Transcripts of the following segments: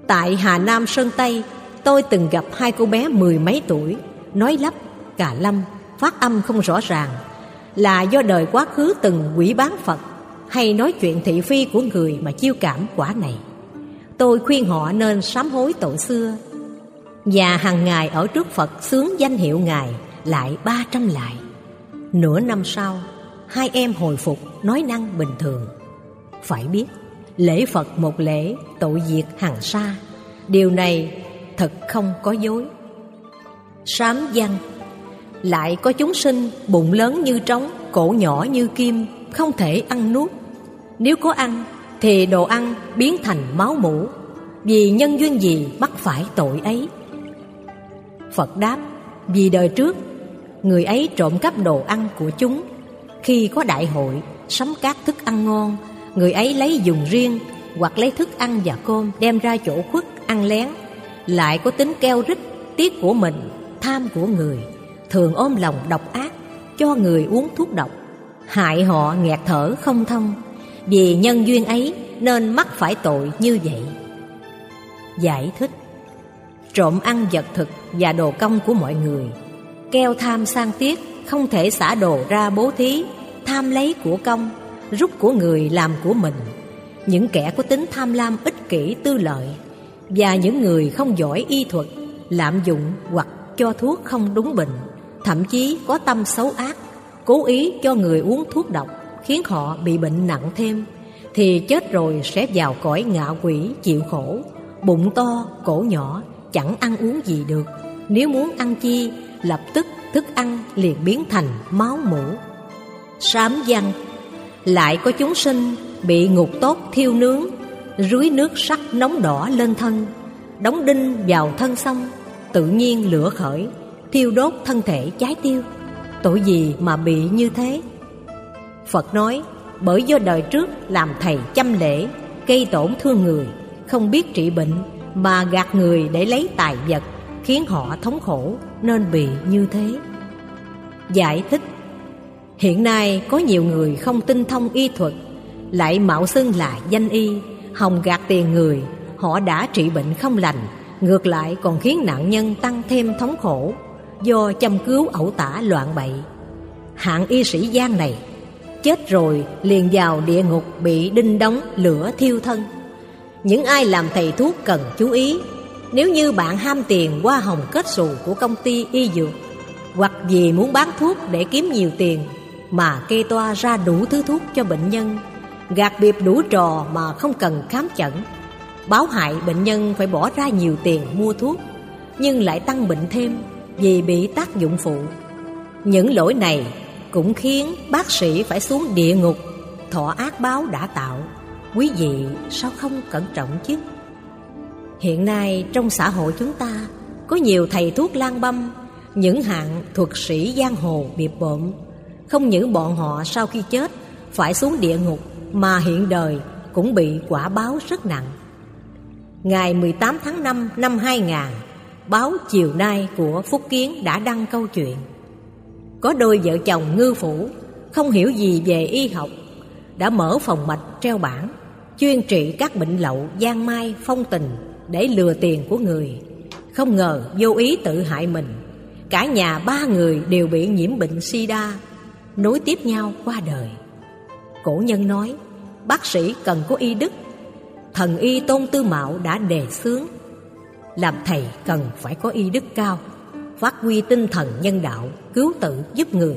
Tại Hà Nam Sơn Tây, tôi từng gặp hai cô bé 10 mấy tuổi, nói lắp, cà lâm, phát âm không rõ ràng, là do đời quá khứ từng quỷ bán Phật hay nói chuyện thị phi của người mà chiêu cảm quả này. Tôi khuyên họ nên sám hối tội xưa và hàng ngày ở trước Phật xướng danh hiệu Ngài lại 300 lại. Nửa năm sau, hai em hồi phục nói năng bình thường. Phải biết, lễ Phật một lễ, tội diệt hàng sa. Điều này thật không có dối. Sám văn: lại có chúng sinh bụng lớn như trống, cổ nhỏ như kim, không thể ăn nuốt. Nếu có ăn thì đồ ăn biến thành máu mủ. Vì nhân duyên gì mắc phải tội ấy? Phật đáp: vì đời trước người ấy trộm cắp đồ ăn của chúng. Khi có đại hội sắm các thức ăn ngon, người ấy lấy dùng riêng hoặc lấy thức ăn và cơm đem ra chỗ khuất ăn lén. Lại có tính keo rít, tiếc của mình, tham của người, thường ôm lòng độc ác, cho người uống thuốc độc, hại họ nghẹt thở không thông. Vì nhân duyên ấy nên mắc phải tội như vậy. Giải thích: trộm ăn vật thực và đồ công của mọi người, keo tham sang tiếc, không thể xả đồ ra bố thí, tham lấy của công, rút của người làm của mình. Những kẻ có tính tham lam ích kỷ tư lợi, và những người không giỏi y thuật, lạm dụng hoặc cho thuốc không đúng bệnh, thậm chí có tâm xấu ác, cố ý cho người uống thuốc độc khiến họ bị bệnh nặng thêm, thì chết rồi sẽ vào cõi ngạ quỷ chịu khổ, bụng to, cổ nhỏ, chẳng ăn uống gì được. Nếu muốn ăn chi, lập tức thức ăn liền biến thành máu mủ. Sám văn: lại có chúng sinh bị ngục tốt thiêu nướng, rưới nước sắt nóng đỏ lên thân, đóng đinh vào thân xong, tự nhiên lửa khởi, thiêu đốt thân thể cháy tiêu. Tội gì mà bị như thế? Phật nói: bởi do đời trước làm thầy chăm lễ, gây tổn thương người, không biết trị bệnh, mà gạt người để lấy tài vật, khiến họ thống khổ, nên bị như thế. Giải thích: hiện nay có nhiều người không tinh thông y thuật, lại mạo xưng là danh y, hòng gạt tiền người. Họ đã trị bệnh không lành, ngược lại còn khiến nạn nhân tăng thêm thống khổ, do châm cứu ẩu tả loạn bậy. Hạng y sĩ gian này chết rồi liền vào địa ngục, bị đinh đóng lửa thiêu thân. Những ai làm thầy thuốc cần chú ý. Nếu như bạn ham tiền hoa hồng kết xù của công ty y dược, hoặc vì muốn bán thuốc để kiếm nhiều tiền mà kê toa ra đủ thứ thuốc cho bệnh nhân, gạt bịp đủ trò mà không cần khám chẩn, báo hại bệnh nhân phải bỏ ra nhiều tiền mua thuốc, nhưng lại tăng bệnh thêm vì bị tác dụng phụ. Những lỗi này cũng khiến bác sĩ phải xuống địa ngục, thọ ác báo đã tạo. Quý vị sao không cẩn trọng chứ? Hiện nay trong xã hội chúng ta có nhiều thầy thuốc lang băm, những hạng thuật sĩ giang hồ biệp bợm. Không những bọn họ sau khi chết phải xuống địa ngục, mà hiện đời cũng bị quả báo rất nặng. Ngày 18 tháng 5 năm 2000, báo Chiều Nay của Phúc Kiến đã đăng câu chuyện: có đôi vợ chồng ngư phủ không hiểu gì về y học, đã mở phòng mạch treo bảng chuyên trị các bệnh lậu, giang mai, phong tình để lừa tiền của người. Không ngờ vô ý tự hại mình. Cả nhà 3 người đều bị nhiễm bệnh sida, nối tiếp nhau qua đời. Cổ nhân nói bác sĩ cần có y đức. Thần y Tôn Tư Mạo đã đề xướng làm thầy cần phải có y đức cao, phát huy tinh thần nhân đạo, cứu tự giúp người.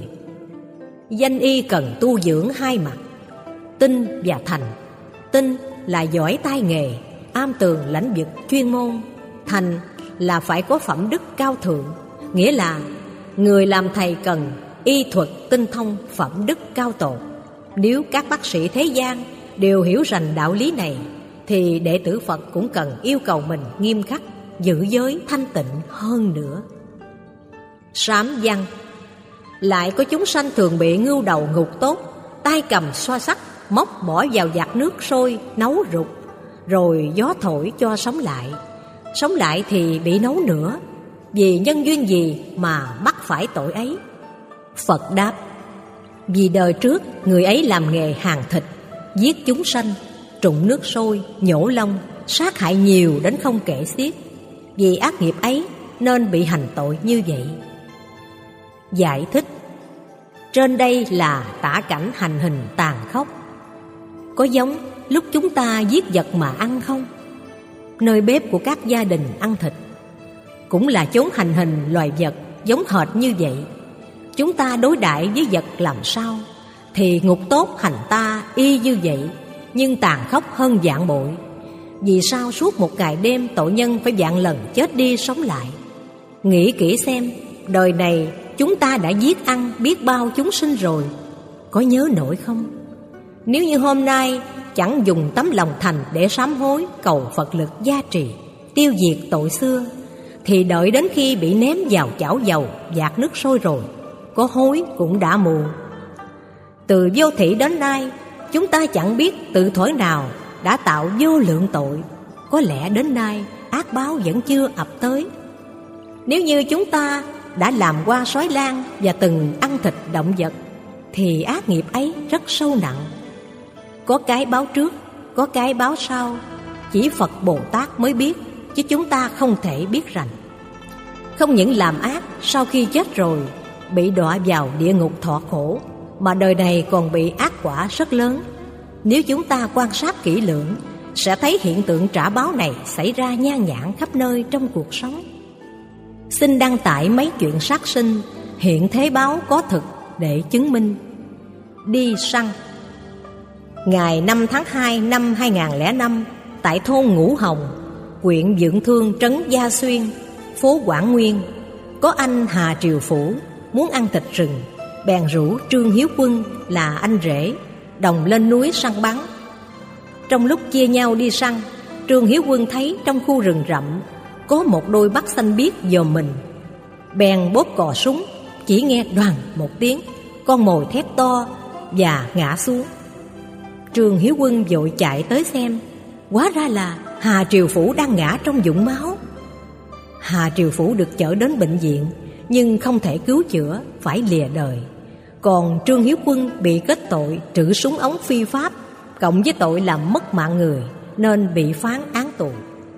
Danh y cần tu dưỡng hai mặt, tinh và thành. Tinh là giỏi tay nghề, am tường lãnh vực chuyên môn. Thành là phải có phẩm đức cao thượng, nghĩa là người làm thầy cần y thuật tinh thông, phẩm đức cao tột. Nếu các bác sĩ thế gian đều hiểu rành đạo lý này, thì đệ tử Phật cũng cần yêu cầu mình nghiêm khắc, giữ giới thanh tịnh hơn nữa. Sám văn: lại có chúng sanh thường bị ngưu đầu ngục tốt, tay cầm xoa sắt, móc bỏ vào vạc nước sôi nấu rụt, rồi gió thổi cho sống lại. Sống lại thì bị nấu nữa. Vì nhân duyên gì mà mắc phải tội ấy? Phật đáp: vì đời trước người ấy làm nghề hàn thịt, giết chúng sanh, trụng nước sôi, nhổ lông, sát hại nhiều đến không kể xiết. Vì ác nghiệp ấy nên bị hành tội như vậy. Giải thích: trên đây là tả cảnh hành hình tàn khốc. Có giống lúc chúng ta giết vật mà ăn không? Nơi bếp của các gia đình ăn thịt cũng là chốn hành hình loài vật giống hệt như vậy. Chúng ta đối đãi với vật làm sao thì ngục tốt hành ta y như vậy, nhưng tàn khốc hơn vạn bội. Vì sao suốt một ngày đêm tội nhân phải vạn lần chết đi sống lại? Nghĩ kỹ xem, đời này chúng ta đã giết ăn biết bao chúng sinh rồi, có nhớ nổi không? Nếu như hôm nay chẳng dùng tấm lòng thành để sám hối, cầu Phật lực gia trì, tiêu diệt tội xưa, thì đợi đến khi bị ném vào chảo dầu dạt nước sôi rồi, có hối cũng đã muộn. Từ vô thị đến nay, chúng ta chẳng biết từ thuở nào đã tạo vô lượng tội. Có lẽ đến nay ác báo vẫn chưa ập tới. Nếu như chúng ta đã làm qua sói lang và từng ăn thịt động vật, thì ác nghiệp ấy rất sâu nặng. Có cái báo trước, có cái báo sau, chỉ Phật Bồ Tát mới biết, chứ chúng ta không thể biết rành. Không những làm ác sau khi chết rồi bị đọa vào địa ngục thọ khổ, mà đời này còn bị ác quả rất lớn. Nếu chúng ta quan sát kỹ lưỡng, sẽ thấy hiện tượng trả báo này xảy ra nhan nhản khắp nơi trong cuộc sống. Xin đăng tải mấy chuyện sát sinh, hiện thế báo có thực để chứng minh. Đi săn. Ngày 5 tháng 2 năm 2005, tại thôn Ngũ Hồng, huyện Dượng Thương, trấn Gia Xuyên, phố Quảng Nguyên, có anh Hà Triều Phủ muốn ăn thịt rừng, bèn rủ Trương Hiếu Quân là anh rể đồng lên núi săn bắn. Trong lúc chia nhau đi săn, Trương Hiếu Quân thấy trong khu rừng rậm có một đôi mắt xanh biếc dòm mình, bèn bóp cò súng. Chỉ nghe đoàng một tiếng, con mồi thét to và ngã xuống. Trương Hiếu Quân vội chạy tới xem, hóa ra là Hà Triều Phủ đang ngã trong vũng máu. Hà Triều Phủ được chở đến bệnh viện, nhưng không thể cứu chữa, phải lìa đời. Còn Trương Hiếu Quân bị kết tội trữ súng ống phi pháp, cộng với tội làm mất mạng người, nên bị phán án tù.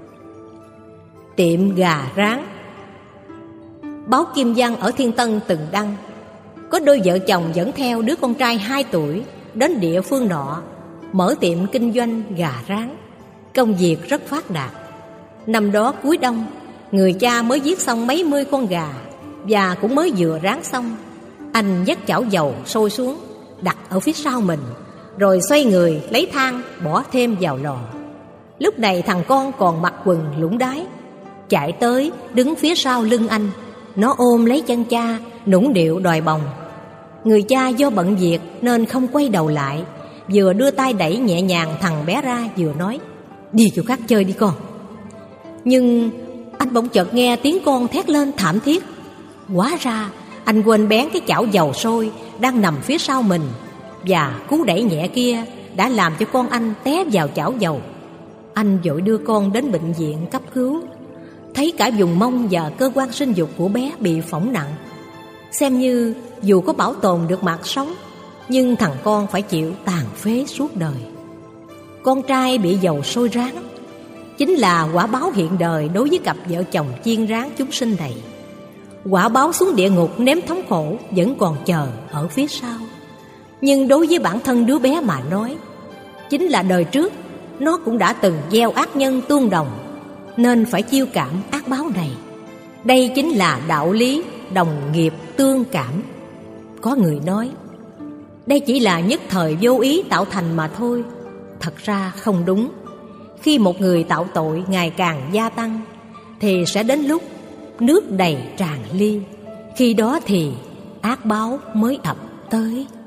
Tiệm gà rán. Báo Kim Văn ở Thiên Tân từng đăng, có đôi vợ chồng dẫn theo đứa con trai 2 tuổi đến địa phương nọ, mở tiệm kinh doanh gà rán. Công việc rất phát đạt. Năm đó cuối đông, người cha mới giết xong mấy mươi con gà và cũng mới vừa rán xong. Anh vắt chảo dầu sôi xuống, đặt ở phía sau mình, rồi xoay người lấy than bỏ thêm vào lò. Lúc này thằng con còn mặc quần lũng đái chạy tới đứng phía sau lưng anh. Nó ôm lấy chân cha, nũng điệu đòi bồng. Người cha do bận việc nên không quay đầu lại, vừa đưa tay đẩy nhẹ nhàng thằng bé ra, vừa nói: đi chỗ khác chơi đi con. Nhưng anh bỗng chợt nghe tiếng con thét lên thảm thiết. Hóa ra anh quên bén cái chảo dầu sôi đang nằm phía sau mình, và cú đẩy nhẹ kia đã làm cho con anh té vào chảo dầu. Anh vội đưa con đến bệnh viện cấp cứu. Thấy cả vùng mông và cơ quan sinh dục của bé bị phỏng nặng, xem như dù có bảo tồn được mạng sống, nhưng thằng con phải chịu tàn phế suốt đời. Con trai bị dầu sôi rán chính là quả báo hiện đời đối với cặp vợ chồng chiên rán chúng sinh này. Quả báo xuống địa ngục nếm thống khổ vẫn còn chờ ở phía sau. Nhưng đối với bản thân đứa bé mà nói, chính là đời trước nó cũng đã từng gieo ác nhân tuôn đồng, nên phải chiêu cảm ác báo này. Đây chính là đạo lý đồng nghiệp tương cảm. Có người nói đây chỉ là nhất thời vô ý tạo thành mà thôi. Thật ra không đúng. Khi một người tạo tội ngày càng gia tăng, thì sẽ đến lúc nước đầy tràn ly. Khi đó thì ác báo mới ập tới.